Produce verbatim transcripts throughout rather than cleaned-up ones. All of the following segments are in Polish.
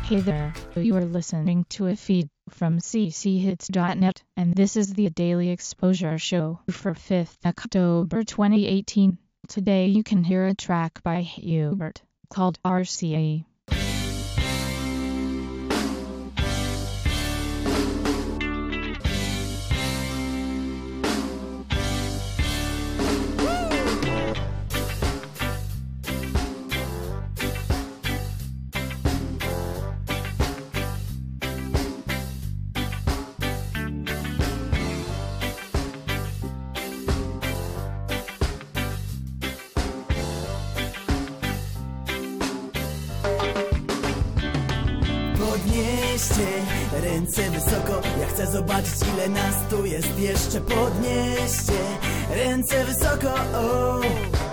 Hey there, you are listening to a feed from c c hits dot net, and this is the Daily Exposure Show for fifth October twenty eighteen. Today you can hear a track by Hubert, called R C A. Podnieście ręce wysoko, ja chcę zobaczyć, ile nas tu jest jeszcze. Podnieście ręce wysoko, o.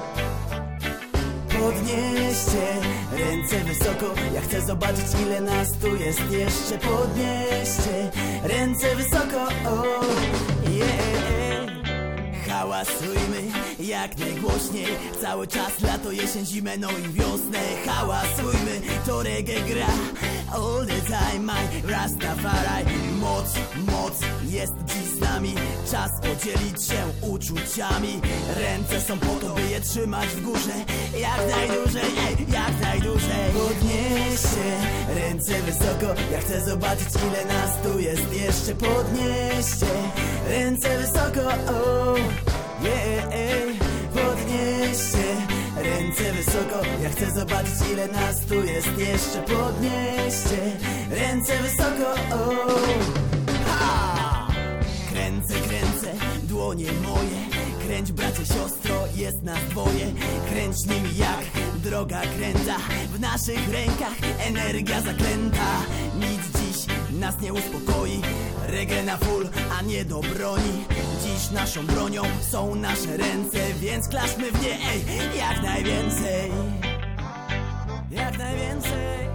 Podnieście ręce wysoko, ja chcę zobaczyć, ile nas tu jest jeszcze. Podnieście ręce wysoko, o. Yeah. Hałasujmy jak najgłośniej, cały czas lato, jesień, zimę, no i wiosnę. Hałasujmy, to reggae gra all the time, my Rastafari. Moc, moc jest dziś z nami, czas podzielić się uczuciami. Ręce są po to, by je trzymać w górze, jak najdłużej, ej, jak najdłużej. Podnieście ręce wysoko, ja chcę zobaczyć, ile nas tu jest jeszcze. Podnieście ręce wysoko, o. Yeah, podnieście ręce wysoko, ja chcę zobaczyć, ile nas tu jest jeszcze. Podnieście ręce wysoko, o. Ha! Kręcę, kręcę dłonie moje, kręć bracie, siostro, jest nas dwoje. Kręć nimi jak droga kręta, w naszych rękach energia zaklęta. Nic dziś nas nie uspokoi, reggae na full, a nie do broni. Dziś naszą bronią są nasze ręce, więc klaszmy w nie, ej, jak najwięcej. Jak najwięcej.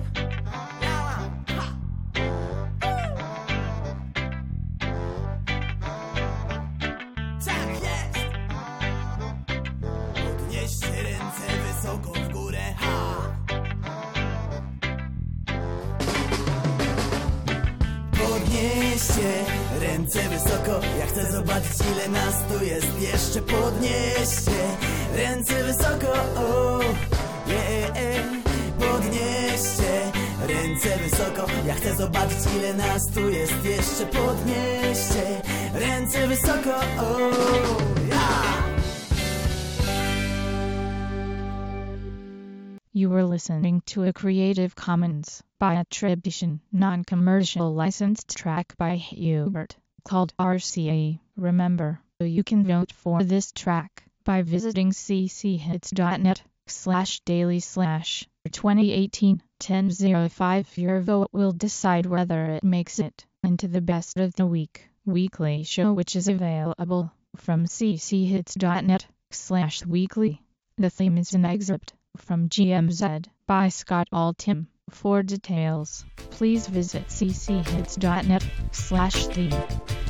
Tak jest. Podnieście ręce wysoko w górę, ha. Podnieście ręce wysoko, ja chcę zobaczyć, ile nas tu jest jeszcze. Podnieście ręce wysoko, o. Yeah. Podnieście ręce wysoko, ja chcę zobaczyć, ile nas tu jest jeszcze. Podnieście ręce wysoko, o. Yeah. You were listening to a Creative Commons by attribution, non-commercial licensed track by Hubert, called R C A. Remember, you can vote for this track by visiting c c hits dot net slash daily slash twenty eighteen ten oh five. Your vote will decide whether it makes it into the best of the week weekly show, which is available from c c hits dot net slash weekly. The theme is an excerpt from G M Z by Scott Altham. For details, please visit c c hits dot net slash theme.